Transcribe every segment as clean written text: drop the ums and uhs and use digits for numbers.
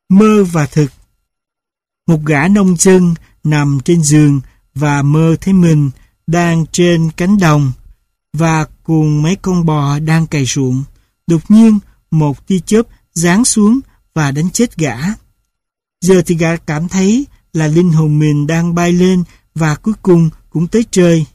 Mơ và thực. Một gã nông dân nằm trên giường và mơ thấy mình đang trên cánh đồng và cùng mấy con bò đang cày ruộng. Đột nhiên, một tia chớp giáng xuống và đánh chết gã. Giờ thì gã cảm thấy là linh hồn mình đang bay lên và cuối cùng cũng tới trời.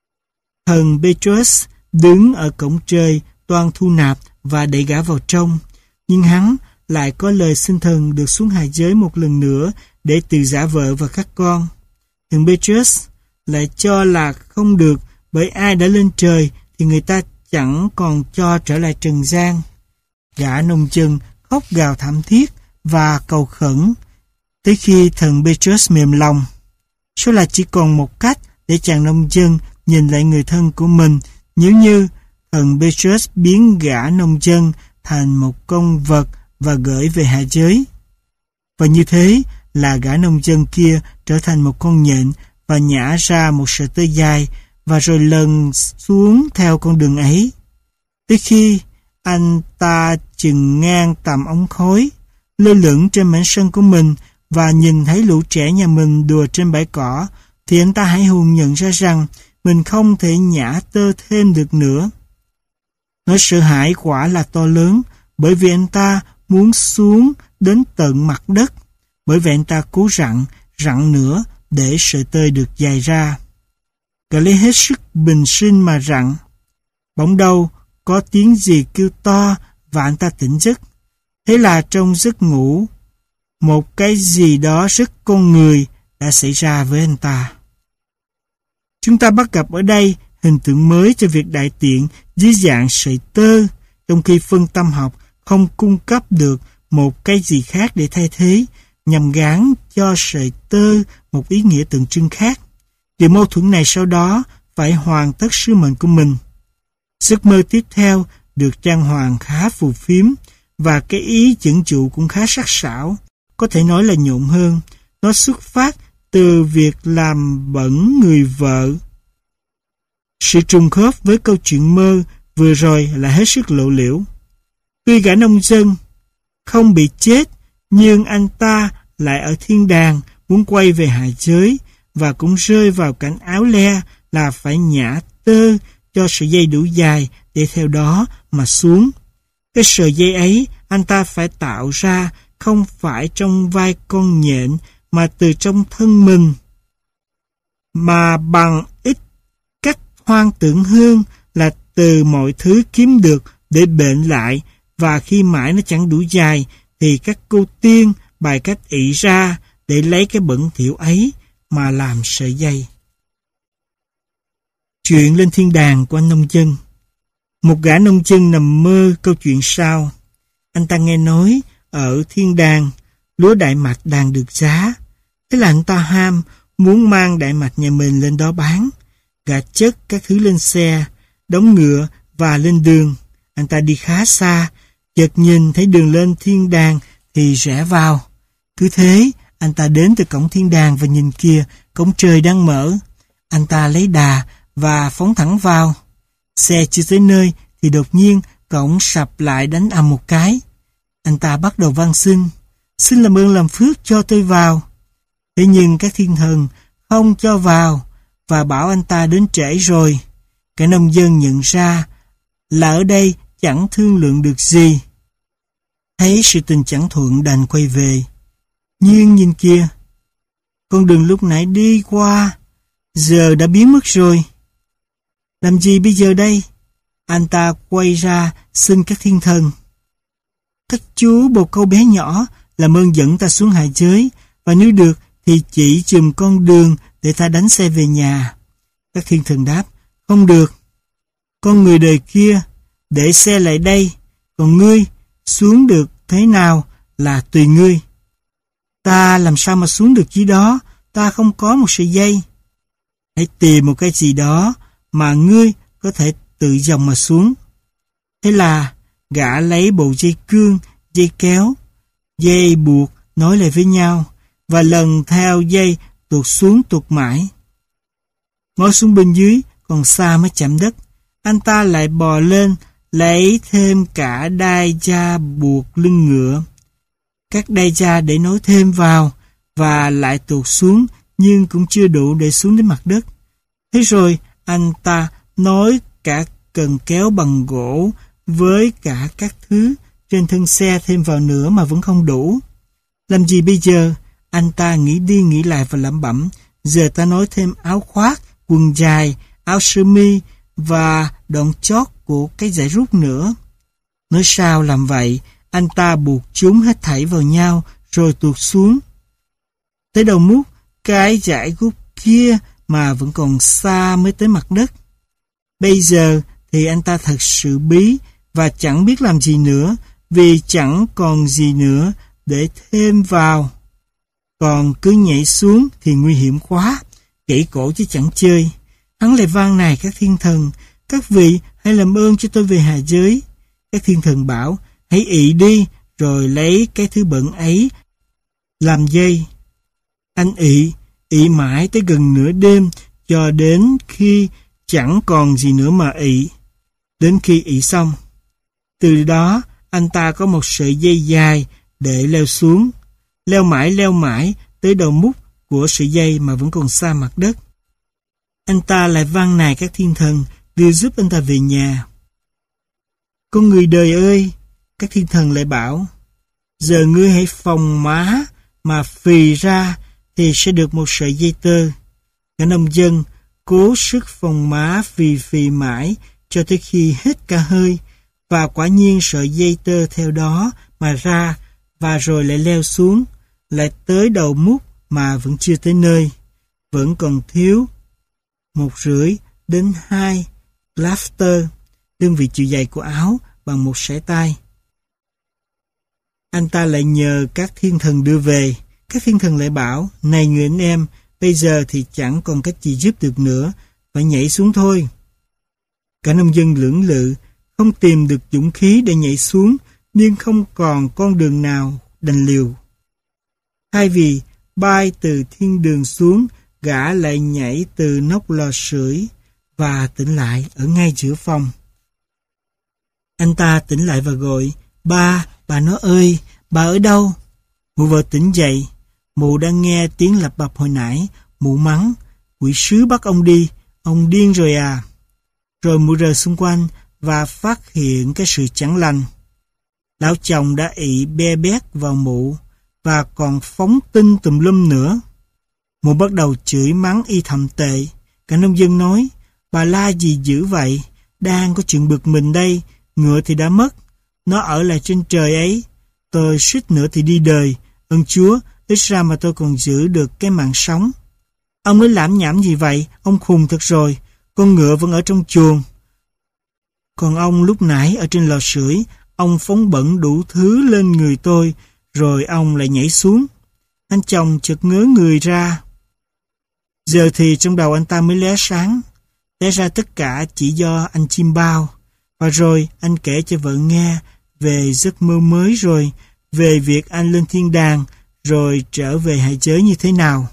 Thần Petrus đứng ở cổng trời toan thu nạp và đẩy gã vào trong, nhưng hắn lại có lời xin thần được xuống hạ giới một lần nữa để từ giả vợ và các con. Thần Petrus lại cho là không được, bởi ai đã lên trời thì người ta chẳng còn cho trở lại trần gian. Gã nông dân khóc gào thảm thiết và cầu khẩn, tới khi thần Petrus mềm lòng. Số là chỉ còn một cách để chàng nông dân nhìn lại người thân của mình, nếu như thần Petrus biến gã nông dân thành một con vật và gửi về hạ giới. Và như thế là gã nông dân kia trở thành một con nhện và nhả ra một sợi tơ dài và rồi lần xuống theo con đường ấy. Tới khi anh ta chừng ngang tầm ống khói, lơ lửng trên mảnh sân của mình và nhìn thấy lũ trẻ nhà mình đùa trên bãi cỏ, thì anh ta hãi hùng nhận ra rằng mình không thể nhả tơ thêm được nữa. Nỗi sợ hãi quả là to lớn, bởi vì anh ta muốn xuống đến tận mặt đất, bởi vậy anh ta cố rặn nữa để sợi tơ được dài ra. Gã lấy hết sức bình sinh mà rặn. Bỗng đâu có tiếng gì kêu to và anh ta tỉnh giấc. Thế là trong giấc ngủ, một cái gì đó rất con người đã xảy ra với anh ta. Chúng ta bắt gặp ở đây hình tượng mới cho việc đại tiện dưới dạng sợi tơ, trong khi phân tâm học không cung cấp được một cái gì khác để thay thế, nhằm gán cho sợi tơ một ý nghĩa tượng trưng khác. Điều mâu thuẫn này sau đó phải hoàn tất sứ mệnh của mình. Giấc mơ tiếp theo được trang hoàng khá phù phiếm, và cái ý dẫn dụ cũng khá sắc sảo, có thể nói là nhộn hơn. Nó xuất phát từ việc làm bẩn người vợ. Sự trùng khớp với câu chuyện mơ vừa rồi là hết sức lộ liễu. Tuy gã nông dân không bị chết, nhưng anh ta lại ở thiên đàng muốn quay về hạ giới và cũng rơi vào cảnh áo le là phải nhả tơ cho sợi dây đủ dài để theo đó mà xuống. Cái sợi dây ấy anh ta phải tạo ra không phải trong vai con nhện mà từ trong thân mình, mà bằng ít cách hoang tưởng hơn là từ mọi thứ kiếm được để bệnh lại, và khi mãi nó chẳng đủ dài thì các cô tiên bài cách ỷ ra để lấy cái bẩn thỉu ấy mà làm sợi dây. Chuyện lên thiên đàng của anh nông dân. Một gã nông dân nằm mơ câu chuyện sau. Anh ta nghe nói ở thiên đàng lúa đại mạch đang được giá. Thế là anh ta ham muốn mang đại mạch nhà mình lên đó bán. Gã chất các thứ lên xe, đóng ngựa và lên đường. Anh ta đi khá xa, chợt nhìn thấy đường lên thiên đàng thì rẽ vào. Cứ thế, anh ta đến từ cổng thiên đàng và nhìn kìa, cổng trời đang mở. Anh ta lấy đà và phóng thẳng vào. Xe chưa tới nơi thì đột nhiên cổng sập lại đánh ầm một cái. Anh ta bắt đầu van xin làm ơn làm phước cho tôi vào. Thế nhưng các thiên thần không cho vào và bảo anh ta đến trễ rồi. Cả nông dân nhận ra là ở đây chẳng thương lượng được gì. Thấy sự tình chẳng thuận đành quay về. Nhưng nhìn kia, con đường lúc nãy đi qua giờ đã biến mất rồi. Làm gì bây giờ đây? Anh ta quay ra xin các thiên thần: các chú bồ câu bé nhỏ làm ơn dẫn ta xuống hạ giới, và nếu được thì chỉ chùm con đường để ta đánh xe về nhà. Các thiên thần đáp: không được. Con người đời kia để xe lại đây, còn ngươi xuống được thế nào là tùy ngươi. Ta làm sao mà xuống được dưới đó, ta không có một sợi dây. Hãy tìm một cái gì đó mà ngươi có thể tự dòng mà xuống. Thế là gã lấy bộ dây cương, dây kéo, dây buộc nối lại với nhau, và lần theo dây tuột xuống tuột mãi. Ngó xuống bên dưới còn xa mới chạm đất. Anh ta lại bò lên, lấy thêm cả đai da buộc lưng ngựa. các đai da để nối thêm vào và lại tuột xuống, nhưng cũng chưa đủ để xuống đến mặt đất. Thế rồi anh ta nối cả cần kéo bằng gỗ với cả các thứ trên thân xe thêm vào nữa mà vẫn không đủ. Làm gì bây giờ? Anh ta nghĩ đi nghĩ lại và lẩm bẩm, giờ ta nối thêm áo khoác, quần dài, áo sơ mi và đoạn chót của cái dải rút nữa. Nói sao làm vậy? Anh ta buộc chúng hết thảy vào nhau rồi tuột xuống. Tới đầu mút, cái dải rút kia mà vẫn còn xa mới tới mặt đất. Bây giờ thì anh ta thật sự bí và chẳng biết làm gì nữa, vì chẳng còn gì nữa để thêm vào. Còn cứ nhảy xuống thì nguy hiểm quá, gãy cổ chứ chẳng chơi. Hắn lại van nài các thiên thần, các vị hãy làm ơn cho tôi về hạ giới. Các thiên thần bảo, hãy ị đi, rồi lấy cái thứ bẩn ấy làm dây. Anh ị mãi tới gần nửa đêm, cho đến khi chẳng còn gì nữa mà ị. Đến khi ị xong, từ đó anh ta có một sợi dây dài để leo xuống. Leo mãi tới đầu mút của sợi dây mà vẫn còn xa mặt đất. Anh ta lại van nài các thiên thần đưa giúp anh ta về nhà. Con người đời ơi, các thiên thần lại bảo, giờ ngươi hãy phồng má mà phì ra thì sẽ được một sợi dây tơ. Cả nông dân cố sức phồng má phì mãi cho tới khi hết cả hơi, và quả nhiên sợi dây tơ theo đó mà ra, và rồi lại leo xuống, lại tới đầu mút mà vẫn chưa tới nơi, vẫn còn thiếu 1,5 đến 2 lafter, đơn vị chiều dày của áo bằng một sải tay. Anh ta lại nhờ các thiên thần đưa về. Các thiên thần lại bảo, này người anh em, bây giờ thì chẳng còn cách gì giúp được nữa, phải nhảy xuống thôi. Cả nông dân lưỡng lự, không tìm được dũng khí để nhảy xuống, nhưng không còn con đường nào đành liều. Thay vì bay từ thiên đường xuống, gã lại nhảy từ nóc lò sưởi và tỉnh lại ở ngay giữa phòng. Anh ta tỉnh lại và gọi, bà nó ơi, bà ở đâu? Mụ vợ tỉnh dậy, mụ đang nghe tiếng lặp bập hồi nãy, mụ mắng, quỷ sứ bắt ông đi, ông điên rồi à. Rồi mụ rờ xung quanh và phát hiện cái sự chẳng lành. Lão chồng đã ị be bét vào mụ và còn phóng tinh tùm lum nữa. Mụ bắt đầu chửi mắng y thầm tệ. Cả nông dân nói, bà la gì dữ vậy, đang có chuyện bực mình đây, ngựa thì đã mất, nó ở lại trên trời ấy, tôi suýt nữa thì đi đời, ơn Chúa, ít ra mà tôi còn giữ được cái mạng sống. Ông ấy lãm nhảm gì vậy, ông khùng thật rồi, con ngựa vẫn ở trong chuồng. Còn ông lúc nãy ở trên lò sưởi, ông phóng bẩn đủ thứ lên người tôi, rồi ông lại nhảy xuống. Anh chồng chợt ngớ người ra. Giờ thì trong đầu anh ta mới lóe sáng. Té ra tất cả chỉ do anh chim bao. Và rồi anh kể cho vợ nghe về giấc mơ mới rồi, về việc anh lên thiên đàng, rồi trở về hạ giới như thế nào.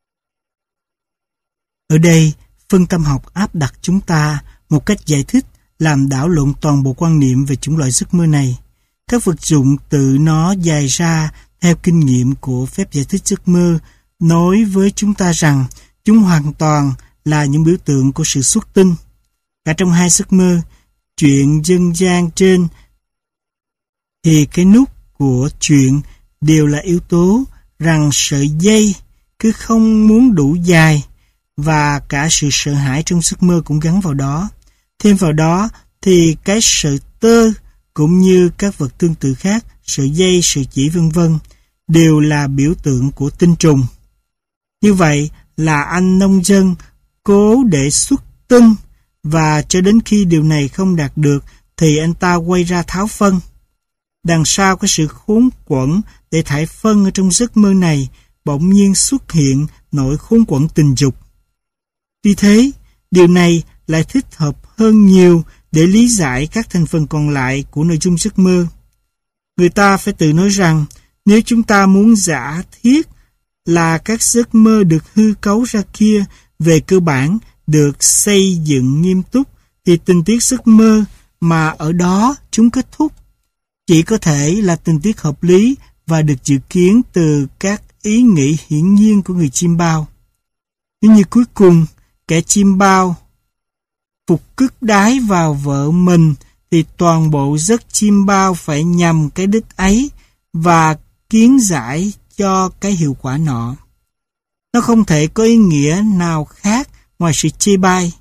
Ở đây, phân tâm học áp đặt chúng ta một cách giải thích làm đảo lộn toàn bộ quan niệm về chủng loại giấc mơ này. Các vật dụng tự nó dài ra theo kinh nghiệm của phép giải thích giấc mơ, nói với chúng ta rằng chúng hoàn toàn là những biểu tượng của sự xuất tinh. Cả trong hai giấc mơ, chuyện dân gian trên, thì cái nút của chuyện đều là yếu tố rằng sợi dây cứ không muốn đủ dài, và cả sự sợ hãi trong giấc mơ cũng gắn vào đó. Thêm vào đó thì cái sợi tơ cũng như các vật tương tự khác, sợi dây, sợi chỉ vân vân, đều là biểu tượng của tinh trùng. Như vậy là anh nông dân cố để xuất tinh, và cho đến khi điều này không đạt được thì anh ta quay ra tháo phân. Đằng sau cái sự khốn quẫn để thải phân ở trong giấc mơ này, bỗng nhiên xuất hiện nỗi khốn quẫn tình dục. Vì thế, điều này lại thích hợp hơn nhiều để lý giải các thành phần còn lại của nội dung giấc mơ. Người ta phải tự nói rằng, nếu chúng ta muốn giả thiết là các giấc mơ được hư cấu ra kia về cơ bản được xây dựng nghiêm túc, thì tình tiết giấc mơ mà ở đó chúng kết thúc chỉ có thể là tình tiết hợp lý và được dự kiến từ các ý nghĩ hiển nhiên của người chiêm bao. Nếu như cuối cùng kẻ chiêm bao phục cước đái vào vợ mình thì toàn bộ giấc chiêm bao phải nhằm cái đích ấy và kiến giải cho cái hiệu quả nọ. Nó không thể có ý nghĩa nào khác ngoài sự chê bai.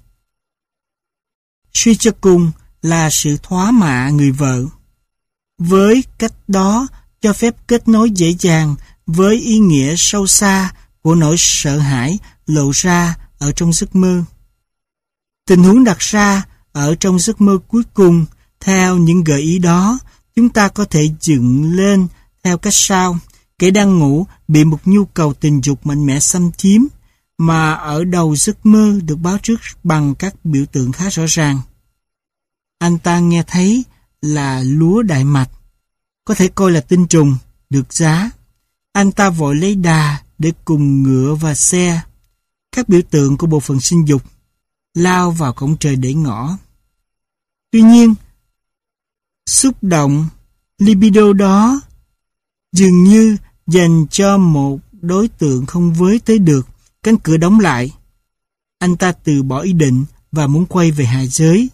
Suy cho cùng là sự thóa mạ người vợ. Với cách đó cho phép kết nối dễ dàng với ý nghĩa sâu xa của nỗi sợ hãi lộ ra ở trong giấc mơ. Tình huống đặt ra ở trong giấc mơ cuối cùng, theo những gợi ý đó, chúng ta có thể dựng lên theo cách sau. Kẻ đang ngủ bị một nhu cầu tình dục mạnh mẽ xâm chiếm, mà ở đầu giấc mơ được báo trước bằng các biểu tượng khá rõ ràng. Anh ta nghe thấy là lúa đại mạch, có thể coi là tinh trùng, được giá. Anh ta vội lấy đà để cùng ngựa và xe, các biểu tượng của bộ phận sinh dục, lao vào cổng trời để ngõ. Tuy nhiên, xúc động, libido đó dường như dành cho một đối tượng không với tới được. Cánh cửa đóng lại. Anh ta từ bỏ ý định và muốn quay về hạ giới.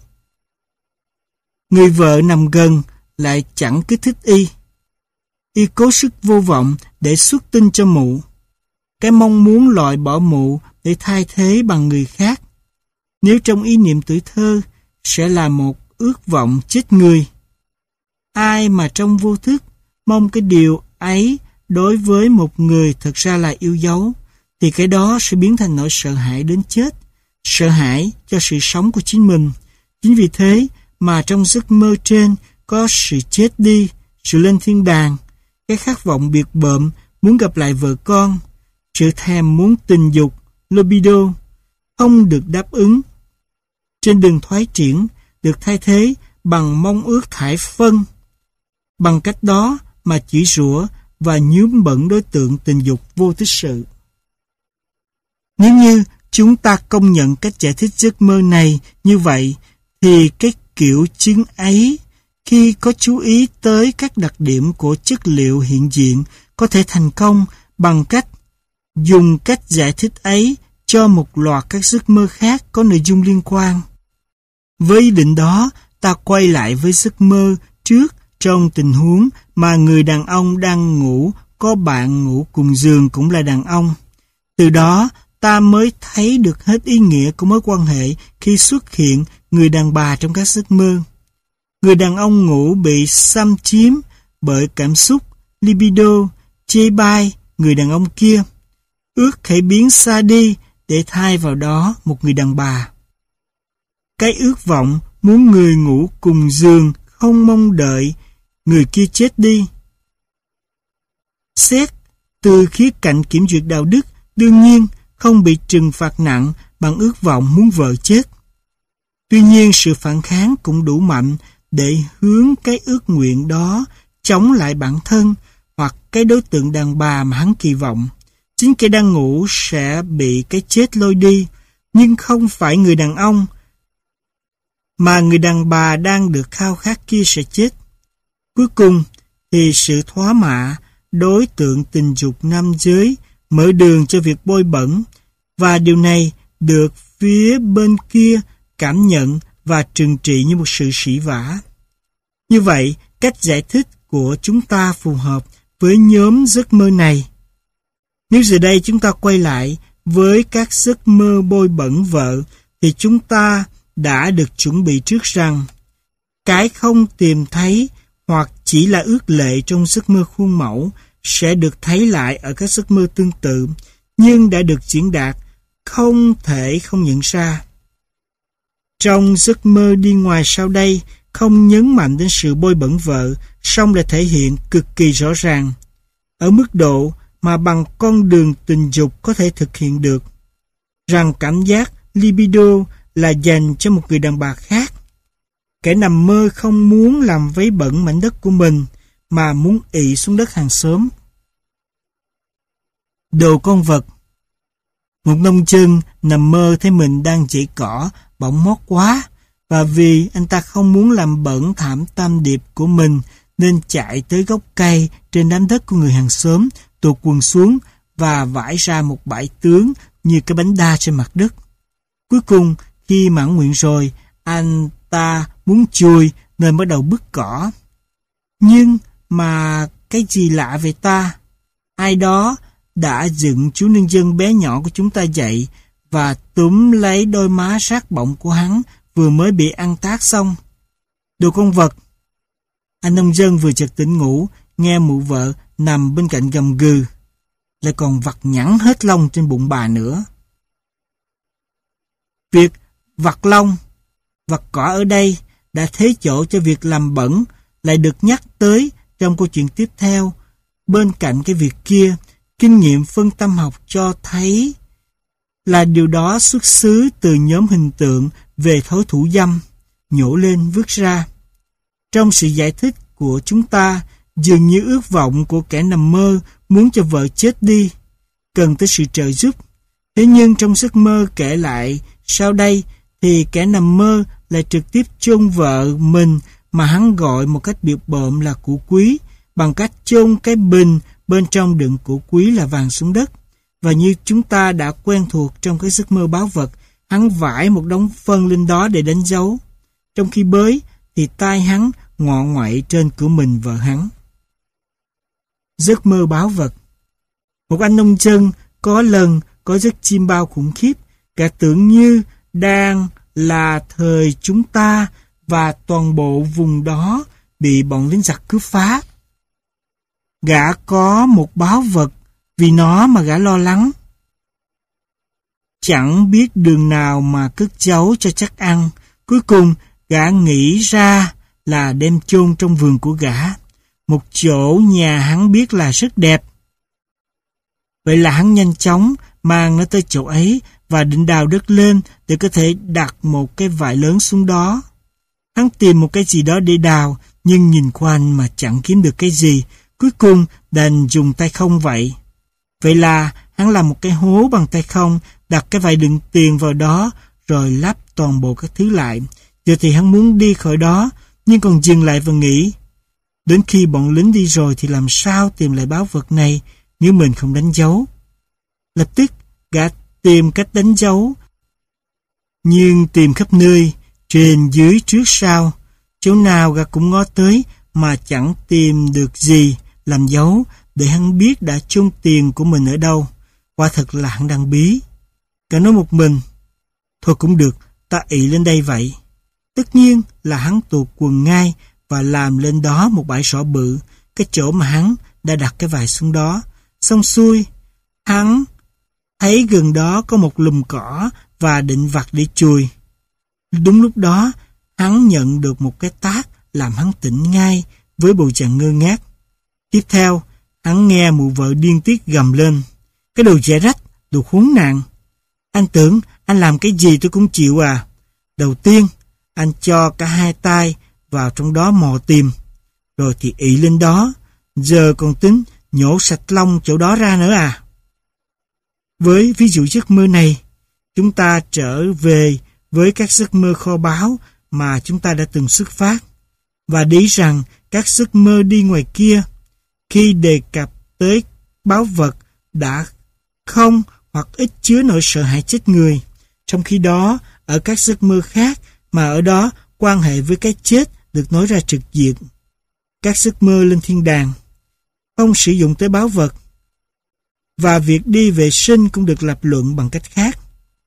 Người vợ nằm gần lại chẳng kích thích y. Y cố sức vô vọng để xuất tinh cho mụ. Cái mong muốn loại bỏ mụ để thay thế bằng người khác, nếu trong ý niệm tuổi thơ, sẽ là một ước vọng chết người. Ai mà trong vô thức mong cái điều ấy đối với một người thật ra là yêu dấu, thì cái đó sẽ biến thành nỗi sợ hãi đến chết, sợ hãi cho sự sống của chính mình. Chính vì thế mà trong giấc mơ trên có sự chết đi, sự lên thiên đàng, cái khát vọng biệt bợm muốn gặp lại vợ con, sự thèm muốn tình dục, libido, không được đáp ứng. Trên đường thoái triển được thay thế bằng mong ước thải phân. Bằng cách đó mà chỉ rủa và nhuốm bẩn đối tượng tình dục vô tích sự. Nếu như chúng ta công nhận cách giải thích giấc mơ này như vậy, thì cái kiểu chứng ấy, khi có chú ý tới các đặc điểm của chất liệu hiện diện, có thể thành công bằng cách dùng cách giải thích ấy cho một loạt các giấc mơ khác có nội dung liên quan. Với ý định đó, ta quay lại với giấc mơ trước trong tình huống mà người đàn ông đang ngủ có bạn ngủ cùng giường cũng là đàn ông. Từ đó, ta mới thấy được hết ý nghĩa của mối quan hệ khi xuất hiện người đàn bà trong các giấc mơ. Người đàn ông ngủ bị xâm chiếm bởi cảm xúc, libido, chê bai người đàn ông kia, ước hãy biến xa đi để thay vào đó một người đàn bà. Cái ước vọng muốn người ngủ cùng giường không mong đợi người kia chết đi. Xét từ khía cạnh kiểm duyệt đạo đức, đương nhiên không bị trừng phạt nặng bằng ước vọng muốn vợ chết. Tuy nhiên sự phản kháng cũng đủ mạnh để hướng cái ước nguyện đó chống lại bản thân hoặc cái đối tượng đàn bà mà hắn kỳ vọng. Chính kẻ đang ngủ sẽ bị cái chết lôi đi, nhưng không phải người đàn ông, mà người đàn bà đang được khao khát kia sẽ chết. Cuối cùng thì sự thóa mạ đối tượng tình dục nam giới mở đường cho việc bôi bẩn, và điều này được phía bên kia cảm nhận và trừng trị như một sự sỉ vả. Như vậy, cách giải thích của chúng ta phù hợp với nhóm giấc mơ này. Nếu giờ đây chúng ta quay lại với các giấc mơ bôi bẩn vợ, thì chúng ta đã được chuẩn bị trước rằng cái không tìm thấy hoặc chỉ là ước lệ trong giấc mơ khuôn mẫu sẽ được thấy lại ở các giấc mơ tương tự, nhưng đã được diễn đạt không thể không nhận ra. Trong giấc mơ đi ngoài sau đây không nhấn mạnh đến sự bôi bẩn vợ, song lại thể hiện cực kỳ rõ ràng, ở mức độ mà bằng con đường tình dục có thể thực hiện được, rằng cảm giác libido là dành cho một người đàn bà khác. Kẻ nằm mơ không muốn làm vấy bẩn mảnh đất của mình, mà muốn ị xuống đất hàng xóm. Đồ con vật. Một nông dân nằm mơ thấy mình đang chảy cỏ, bỗng mót quá, và vì anh ta không muốn làm bẩn thảm tam điệp của mình, nên chạy tới gốc cây trên đám đất của người hàng xóm, tuột quần xuống và vãi ra một bãi tướng như cái bánh đa trên mặt đất. Cuối cùng, khi mãn nguyện rồi, anh ta muốn chui nên bắt đầu bứt cỏ. Nhưng mà cái gì lạ vậy ta? Ai đó đã dựng chú nông dân bé nhỏ của chúng ta dậy và túm lấy đôi má sát bọng của hắn vừa mới bị ăn tát xong. Đồ con vật! Anh nông dân vừa chợt tỉnh ngủ, nghe mụ vợ nằm bên cạnh gầm gừ, lại còn vặt nhẵn hết lông trên bụng bà nữa. Việc vặt lông, vặt cỏ ở đây đã thế chỗ cho việc làm bẩn lại được nhắc tới trong câu chuyện tiếp theo. Bên cạnh cái việc kia, kinh nghiệm phân tâm học cho thấy là điều đó xuất xứ từ nhóm hình tượng về thói thủ dâm, nhổ lên vứt ra. Trong sự giải thích của chúng ta, dường như ước vọng của kẻ nằm mơ muốn cho vợ chết đi, cần tới sự trợ giúp. Thế nhưng trong giấc mơ kể lại sau đây thì kẻ nằm mơ lại trực tiếp chôn vợ mình mà hắn gọi một cách bịp bợm là củ quý, bằng cách chôn cái bình bên trong đựng củ quý là vàng xuống đất. Và như chúng ta đã quen thuộc trong cái giấc mơ báo vật, hắn vải một đống phân lên đó để đánh dấu. Trong khi bới thì tai hắn ngọ ngoại trên cửa mình vợ hắn. Giấc mơ báo vật. Một anh nông dân có lần có giấc chim bao khủng khiếp, cả tưởng như đang là thời chúng ta và toàn bộ vùng đó bị bọn lính giặc cướp phá. Gã có một báo vật, vì nó mà gã lo lắng. Chẳng biết đường nào mà cất giấu cho chắc ăn. Cuối cùng, gã nghĩ ra là đem chôn trong vườn của gã, một chỗ nhà hắn biết là rất đẹp. Vậy là hắn nhanh chóng mang nó tới chỗ ấy và định đào đất lên để có thể đặt một cái vải lớn xuống đó. Hắn tìm một cái gì đó để đào, nhưng nhìn quanh mà chẳng kiếm được cái gì. Cuối cùng đành dùng tay không vậy. Vậy là hắn làm một cái hố bằng tay không, đặt cái vải đựng tiền vào đó, rồi lắp toàn bộ các thứ lại. Giờ thì hắn muốn đi khỏi đó, nhưng còn dừng lại và nghĩ, đến khi bọn lính đi rồi thì làm sao tìm lại báo vật này nếu mình không đánh dấu. Lập tức gã tìm cách đánh dấu, nhưng tìm khắp nơi, trên dưới trước sau, chỗ nào gã cũng ngó tới mà chẳng tìm được gì làm dấu để hắn biết đã chôn tiền của mình ở đâu. Quả thật là hắn đang bí. Gã nói một mình, thôi cũng được, ta ị lên đây vậy. Tất nhiên là hắn tuột quần ngay và làm lên đó một bãi sỏi bự, cái chỗ mà hắn đã đặt cái vải xuống đó. Xong xuôi, hắn thấy gần đó có một lùm cỏ và định vặt để chùi. Đúng lúc đó, hắn nhận được một cái tát làm hắn tỉnh ngay với bộ dạng ngơ ngác. Tiếp theo, hắn nghe mụ vợ điên tiết gầm lên, cái đồ dễ rách, đồ khốn nạn. Anh tưởng anh làm cái gì tôi cũng chịu à. Đầu tiên, anh cho cả hai tay vào trong đó mò tìm, rồi thì ị lên đó, giờ còn tính nhổ sạch lông chỗ đó ra nữa à. Với ví dụ giấc mơ này, chúng ta trở về với các giấc mơ kho báu mà chúng ta đã từng xuất phát, và để ý rằng các giấc mơ đi ngoài kia, khi đề cập tới báu vật đã không hoặc ít chứa nỗi sợ hãi chết người. Trong khi đó, ở các giấc mơ khác mà ở đó quan hệ với cái chết được nói ra trực diện. Các giấc mơ lên thiên đàng không sử dụng tới báu vật, và việc đi vệ sinh cũng được lập luận bằng cách khác.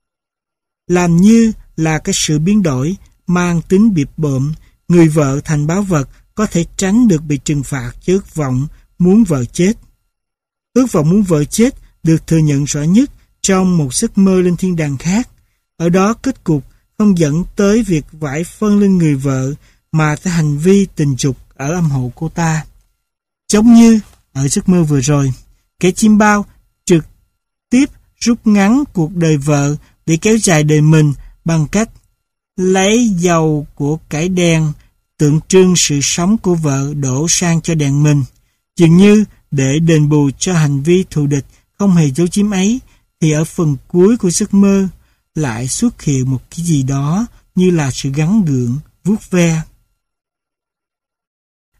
Làm như là cái sự biến đổi mang tính bịp bợm, người vợ thành báu vật có thể tránh được bị trừng phạt cho ước vọng muốn vợ chết. Ước vọng muốn vợ chết được thừa nhận rõ nhất trong một giấc mơ lên thiên đàng khác. Ở đó kết cục không dẫn tới việc vải phân lên người vợ mà tới hành vi tình dục ở âm hộ cô ta. Giống như ở giấc mơ vừa rồi, kẻ chim bao trực tiếp rút ngắn cuộc đời vợ để kéo dài đời mình bằng cách lấy dầu của cải đèn tượng trưng sự sống của vợ đổ sang cho đèn mình. Dường như để đền bù cho hành vi thù địch không hề giấu giếm ấy, thì ở phần cuối của giấc mơ lại xuất hiện một cái gì đó như là sự gắn gượng, vuốt ve.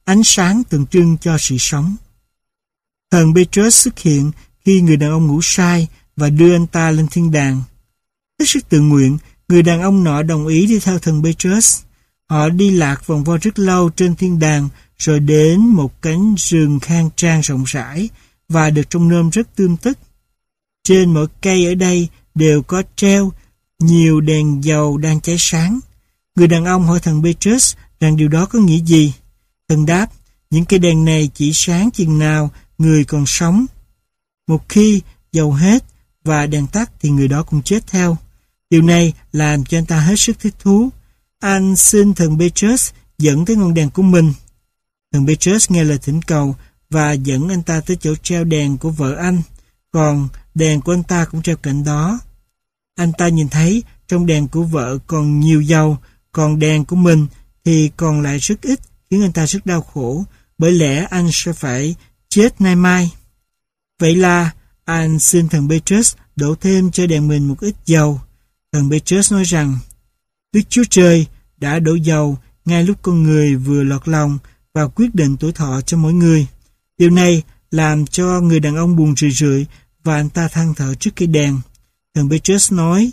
ánh sáng tượng trưng cho sự sống. Thần Petrus xuất hiện khi người đàn ông ngủ say và đưa anh ta lên thiên đàng. Hết sức tự nguyện, người đàn ông nọ đồng ý đi theo thần Petrus. Họ đi lạc vòng vo rất lâu trên thiên đàng, rồi đến một cánh rừng khang trang rộng rãi và được trông nom rất tươm tất. Trên mỗi cây ở đây đều có treo nhiều đèn dầu đang cháy sáng. Người đàn ông hỏi thần Petrus rằng điều đó có nghĩa gì. Thần đáp, những cây đèn này chỉ sáng chừng nào người còn sống. Một khi dầu hết và đèn tắt thì người đó cũng chết theo. Điều này làm cho anh ta hết sức thích thú. Anh xin thần Petrus dẫn tới ngọn đèn của mình. Thần Petrus nghe lời thỉnh cầu và dẫn anh ta tới chỗ treo đèn của vợ anh, còn đèn của anh ta cũng treo cạnh đó. Anh ta nhìn thấy trong đèn của vợ còn nhiều dầu, còn đèn của mình thì còn lại rất ít, khiến anh ta rất đau khổ, bởi lẽ anh sẽ phải chết nay mai. Vậy là anh xin thần Petrus đổ thêm cho đèn mình một ít dầu. Thần Petrus nói rằng, Đức Chúa Trời đã đổ dầu ngay lúc con người vừa lọt lòng và quyết định tuổi thọ cho mỗi người. Điều này làm cho người đàn ông buồn rười rượi và anh ta than thở trước cây đèn. Thần Petrus nói,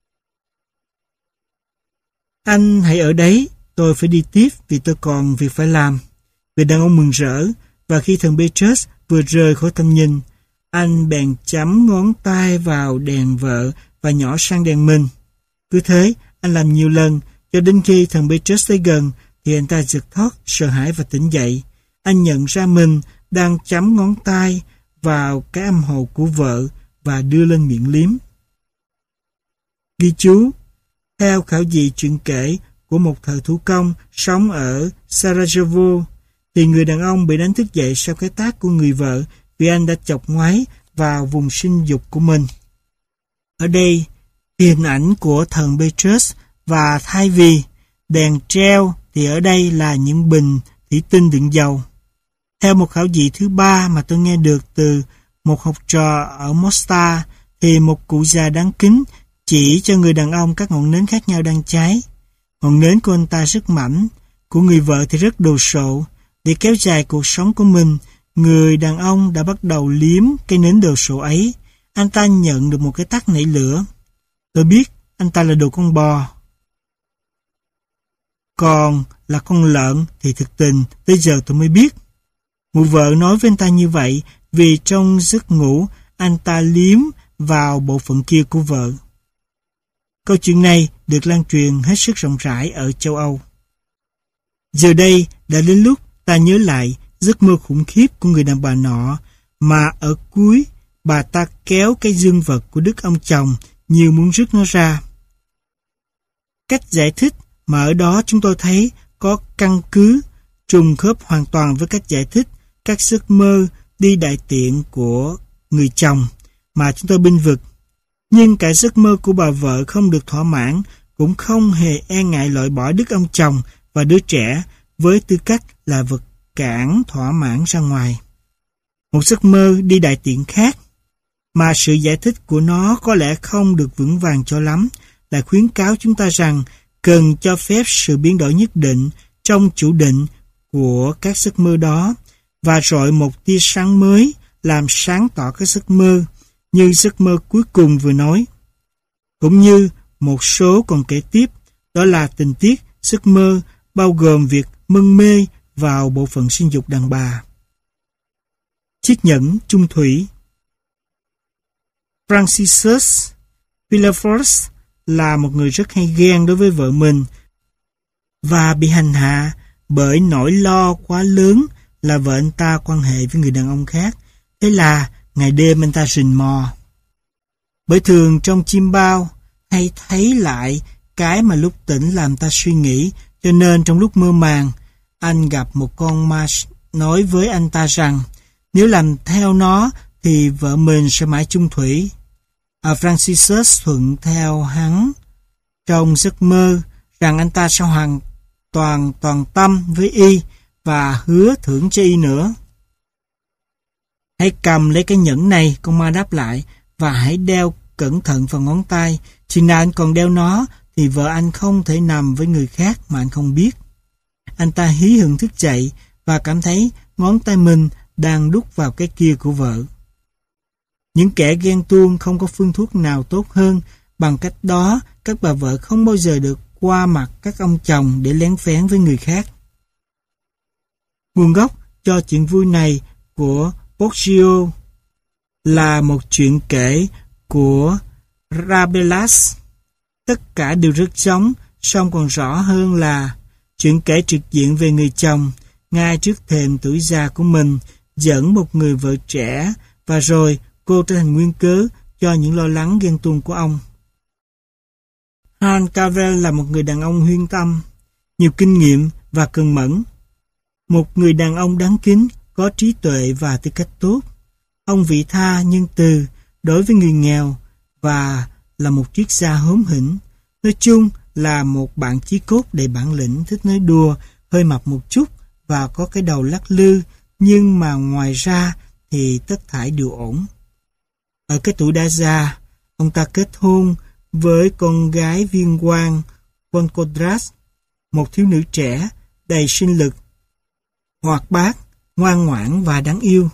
anh hãy ở đấy, tôi phải đi tiếp vì tôi còn việc phải làm. Người đàn ông mừng rỡ, và khi thần Petrus vừa rời khỏi tầm nhìn, anh bèn chấm ngón tay vào đèn vợ và nhỏ sang đèn mình. Cứ thế, anh làm nhiều lần, cho đến khi thần Petrus tới gần, thì anh ta giật thót, sợ hãi và tỉnh dậy. Anh nhận ra mình đang chấm ngón tay vào cái âm hộ của vợ và đưa lên miệng liếm. Ghi chú, theo khảo dị chuyện kể của một thợ thủ công sống ở Sarajevo, thì người đàn ông bị đánh thức dậy sau cái tát của người vợ vì anh đã chọc ngoáy vào vùng sinh dục của mình. Ở đây, hình ảnh của thần Petrus, và thay vì đèn treo thì ở đây là những bình thủy tinh đựng dầu. Theo một khảo dị thứ ba mà tôi nghe được từ một học trò ở Mostar, thì một cụ già đáng kính chỉ cho người đàn ông các ngọn nến khác nhau đang cháy. Ngọn nến của anh ta rất mảnh, của người vợ thì rất đồ sộ. Để kéo dài cuộc sống của mình, người đàn ông đã bắt đầu liếm cây nến đồ sộ ấy. Anh ta nhận được một cái tát nảy lửa. Tôi biết anh ta là đồ con bò. Còn là con lợn thì thực tình tới giờ tôi mới biết. Mụ vợ nói với anh ta như vậy vì trong giấc ngủ anh ta liếm vào bộ phận kia của vợ. Câu chuyện này được lan truyền hết sức rộng rãi ở châu Âu. Giờ đây đã đến lúc ta nhớ lại giấc mơ khủng khiếp của người đàn bà nọ, mà ở cuối bà ta kéo cái dương vật của đức ông chồng như muốn rứt nó ra. Cách giải thích mà ở đó chúng tôi thấy có căn cứ trùng khớp hoàn toàn với cách giải thích các giấc mơ đi đại tiện của người chồng mà chúng tôi bênh vực. Nhưng cả giấc mơ của bà vợ không được thỏa mãn cũng không hề e ngại loại bỏ đức ông chồng và đứa trẻ với tư cách là vật cản thỏa mãn ra ngoài. Một giấc mơ đi đại tiện khác mà sự giải thích của nó có lẽ không được vững vàng cho lắm là khuyến cáo chúng ta rằng cần cho phép sự biến đổi nhất định trong chủ định của các giấc mơ đó và rọi một tia sáng mới làm sáng tỏ các giấc mơ như giấc mơ cuối cùng vừa nói. Cũng như một số còn kể tiếp, đó là tình tiết giấc mơ bao gồm việc mân mê vào bộ phận sinh dục đàn bà. Chiếc nhẫn chung thủy. Francis Villefort là một người rất hay ghen đối với vợ mình và bị hành hạ bởi nỗi lo quá lớn là vợ anh ta quan hệ với người đàn ông khác. Thế là ngày đêm anh ta rình mò. Bởi thường trong chim bao hay thấy lại cái mà lúc tỉnh làm ta suy nghĩ, cho nên trong lúc mơ màng anh gặp một con ma nói với anh ta rằng nếu làm theo nó thì vợ mình sẽ mãi chung thủy. Francis thuận theo hắn trong giấc mơ rằng anh ta sẽ hoàn toàn tâm với y và hứa thưởng cho y nữa. Hãy cầm lấy cái nhẫn này, con ma đáp lại, và hãy đeo cẩn thận vào ngón tay. Chừng nào anh còn đeo nó thì vợ anh không thể nằm với người khác mà anh không biết. Anh ta hí hửng thức dậy và cảm thấy ngón tay mình đang đút vào cái kia của vợ. Những kẻ ghen tuông không có phương thuốc nào tốt hơn. Bằng cách đó, các bà vợ không bao giờ được qua mặt các ông chồng để lén phén với người khác. Nguồn gốc cho chuyện vui này của Boccaccio là một chuyện kể của Rabelais. Tất cả đều rất giống, song còn rõ hơn là chuyện kể trực diện về người chồng, ngay trước thềm tuổi già của mình, dẫn một người vợ trẻ, và rồi cô trở thành nguyên cớ cho những lo lắng ghen tuông của ông. Hans Cavell là một người đàn ông huyên tâm, nhiều kinh nghiệm và cần mẫn. Một người đàn ông đáng kính, có trí tuệ và tư cách tốt. Ông vị tha nhân từ đối với người nghèo và là một triết gia hóm hỉnh. Nói chung là một bạn chí cốt đầy bản lĩnh, thích nói đùa, hơi mập một chút và có cái đầu lắc lư, nhưng mà ngoài ra thì tất thảy đều ổn. Ở cái tuổi đã già, ông ta kết hôn với con gái viên quan Concordras, một thiếu nữ trẻ, đầy sinh lực, hoạt bát, ngoan ngoãn và đáng yêu.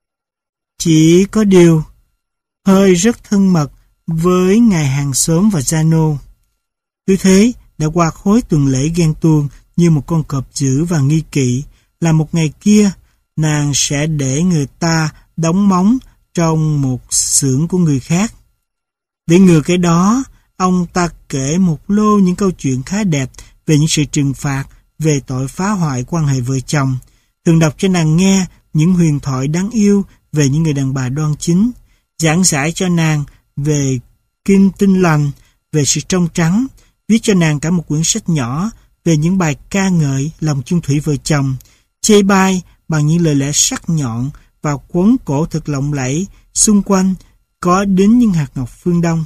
Chỉ có điều, hơi rất thân mật với ngài hàng xóm và Giano. Cứ thế, đã qua khối tuần lễ ghen tuông như một con cọp dữ và nghi kỵ, là một ngày kia, nàng sẽ để người ta đóng móng trong một xưởng của người khác. Để ngừa cái đó, ông ta kể một lô những câu chuyện khá đẹp về những sự trừng phạt, về tội phá hoại quan hệ vợ chồng. Thường đọc cho nàng nghe những huyền thoại đáng yêu về những người đàn bà đoan chính, giảng giải cho nàng về kinh tinh lành, về sự trong trắng, viết cho nàng cả một quyển sách nhỏ về những bài ca ngợi lòng chung thủy vợ chồng, chê bai bằng những lời lẽ sắc nhọn và quấn cổ thật lộng lẫy, xung quanh có đến những hạt ngọc phương Đông.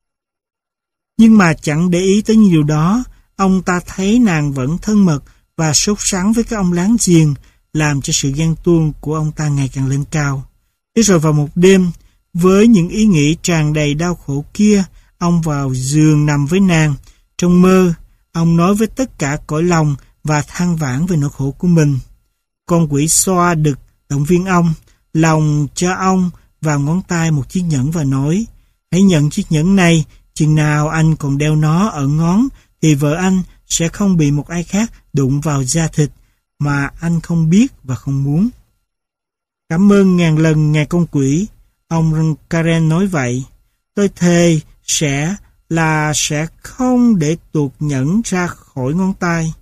Nhưng mà chẳng để ý tới những điều đó, ông ta thấy nàng vẫn thân mật và sốt sắng với các ông láng giềng, làm cho sự ghen tuông của ông ta ngày càng lên cao. Thế rồi vào một đêm, với những ý nghĩ tràn đầy đau khổ kia, ông vào giường nằm với nàng. Trong mơ, ông nói với tất cả cõi lòng và than vãn về nỗi khổ của mình. Con quỷ xoa đực động viên ông, lòng cho ông vào ngón tay một chiếc nhẫn và nói: hãy nhận chiếc nhẫn này, chừng nào anh còn đeo nó ở ngón thì vợ anh sẽ không bị một ai khác đụng vào da thịt mà anh không biết và không muốn. Cảm ơn ngàn lần ngài con quỷ, ông Karen nói vậy. Tôi thề sẽ không để tuột nhẫn ra khỏi ngón tay.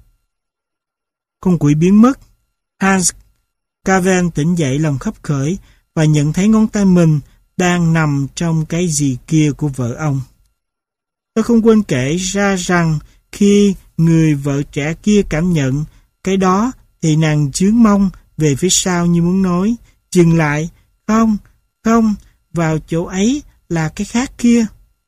Con quỷ biến mất. Hans Cavell tỉnh dậy lòng khấp khởi và nhận thấy ngón tay mình đang nằm trong cái gì kia của vợ ông. Tôi không quên kể ra rằng khi người vợ trẻ kia cảm nhận cái đó thì nàng chướng mông về phía sau như muốn nói: dừng lại, không, vào chỗ ấy là cái khác kia.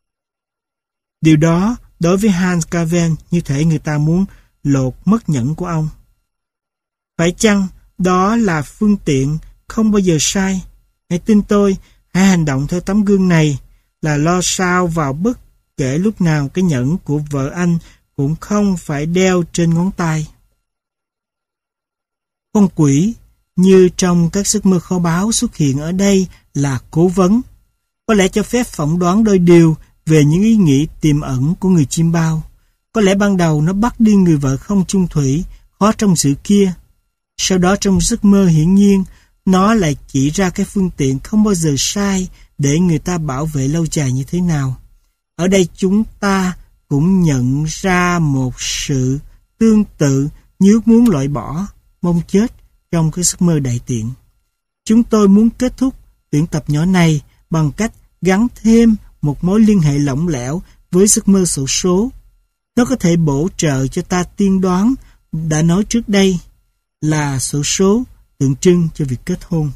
Điều đó đối với Hans Cavell như thể người ta muốn lột mất nhẫn của ông. Phải chăng đó là phương tiện không bao giờ sai? Hãy tin tôi, hãy hành động theo tấm gương này, là lo sao vào bất kể lúc nào cái nhẫn của vợ anh cũng không phải đeo trên ngón tay. Con quỷ như trong các giấc mơ kho báu xuất hiện ở đây là cố vấn, có lẽ cho phép phỏng đoán đôi điều về những ý nghĩ tiềm ẩn của người chim bao. Có lẽ ban đầu nó bắt đi người vợ không chung thủy, khó trong sự kia. Sau đó trong giấc mơ hiển nhiên, nó lại chỉ ra cái phương tiện không bao giờ sai để người ta bảo vệ lâu dài như thế nào. Ở đây chúng ta cũng nhận ra một sự tương tự như ước muốn loại bỏ, mong chết trong cái giấc mơ đại tiện. Chúng tôi muốn kết thúc tuyển tập nhỏ này bằng cách gắn thêm một mối liên hệ lỏng lẻo với giấc mơ xổ số. Nó có thể bổ trợ cho ta tiên đoán đã nói trước đây là xổ số tượng trưng cho việc kết hôn.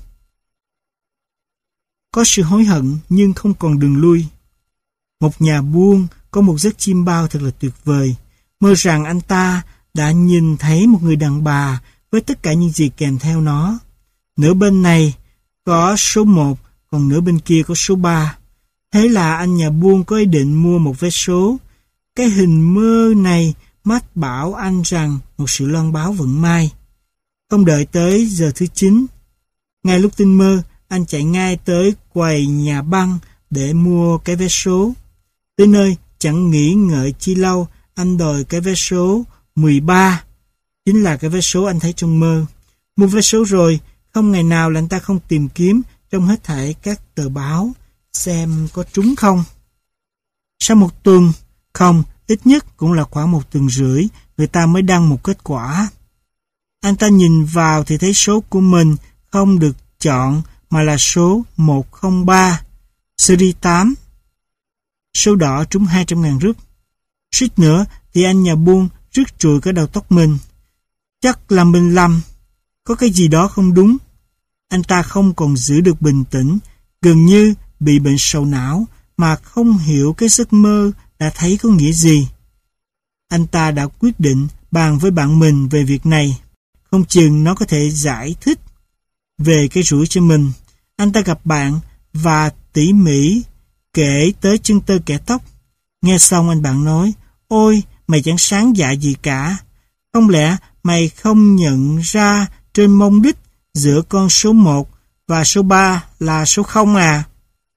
Có sự hối hận nhưng không còn đường lui. Một nhà buôn có một giấc chiêm bao thật là tuyệt vời, mơ rằng anh ta đã nhìn thấy một người đàn bà với tất cả những gì kèm theo nó. Nửa bên này có số 1, còn nửa bên kia có số 3. Thế là anh nhà buôn có ý định mua một vé số. Cái hình mơ này mách bảo anh rằng một sự loan báo vận may. Không đợi tới giờ thứ 9. Ngay lúc tinh mơ, anh chạy ngay tới quầy nhà băng để mua cái vé số. Tới nơi, chẳng nghĩ ngợi chi lâu, anh đòi cái vé số 13. Chính là cái vé số anh thấy trong mơ. Mua vé số rồi, không ngày nào là anh ta không tìm kiếm trong hết thảy các tờ báo, xem có trúng không. Sau một tuần, không, ít nhất cũng là khoảng 1 tuần rưỡi, người ta mới đăng một kết quả. Anh ta nhìn vào thì thấy số của mình không được chọn mà là số 103, series 8. Số đỏ trúng 200.000 rúp. Suýt nữa thì anh nhà buôn rứt trụi cả đầu tóc mình. Chắc là mình lầm, có cái gì đó không đúng. Anh ta không còn giữ được bình tĩnh, gần như bị bệnh sầu não mà không hiểu cái giấc mơ đã thấy có nghĩa gì. Anh ta đã quyết định bàn với bạn mình về việc này. Không chừng nó có thể giải thích về cái rủi cho mình. Anh ta gặp bạn và tỉ mỉ kể tới chân tơ kẻ tóc. Nghe xong anh bạn nói, ôi, mày chẳng sáng dạ gì cả. Không lẽ mày không nhận ra trên mông đích giữa con số 1 và số 3 là số 0 à?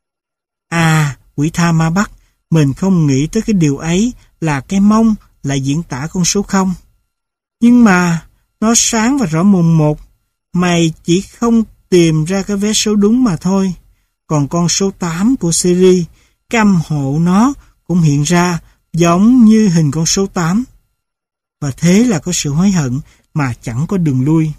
À, quỷ tha ma bắt, mình không nghĩ tới cái điều ấy là cái mông lại diễn tả con số 0. Nhưng mà, nó sáng và rõ mồn một. Mày chỉ không tìm ra cái vé số đúng mà thôi. Còn con số 8 của series, cái âm hộ nó cũng hiện ra giống như hình con số 8. Và thế là có sự hối hận mà chẳng có đường lui.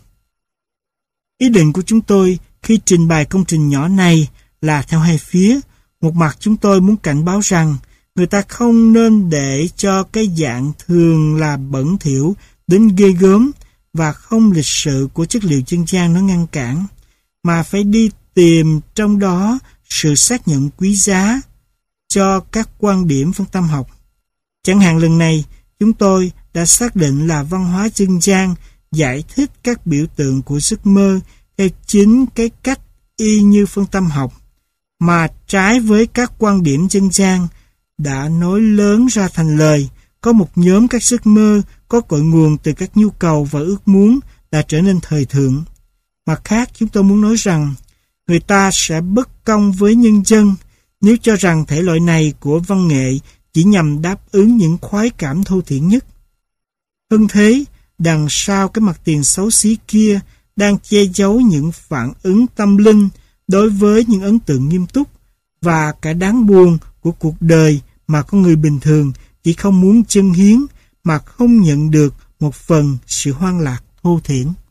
Ý định của chúng tôi khi trình bày công trình nhỏ này là theo hai phía. Một mặt chúng tôi muốn cảnh báo rằng người ta không nên để cho cái dạng thường là bẩn thỉu đến ghê gớm và không lịch sự của chất liệu dân gian nó ngăn cản, mà phải đi tìm trong đó sự xác nhận quý giá cho các quan điểm phân tâm học. Chẳng hạn lần này, chúng tôi đã xác định là văn hóa dân gian giải thích các biểu tượng của giấc mơ theo chính cái cách y như phân tâm học, mà trái với các quan điểm dân gian đã nói lớn ra thành lời. Có một nhóm các giấc mơ có cội nguồn từ các nhu cầu và ước muốn đã trở nên thời thượng. Mặt khác, chúng tôi muốn nói rằng người ta sẽ bất công với nhân dân nếu cho rằng thể loại này của văn nghệ chỉ nhằm đáp ứng những khoái cảm thô thiển nhất. Hơn thế, đằng sau cái mặt tiền xấu xí kia đang che giấu những phản ứng tâm linh đối với những ấn tượng nghiêm túc và cả đáng buồn của cuộc đời mà con người bình thường chỉ không muốn dâng hiến mà không nhận được một phần sự hoan lạc thô thiển.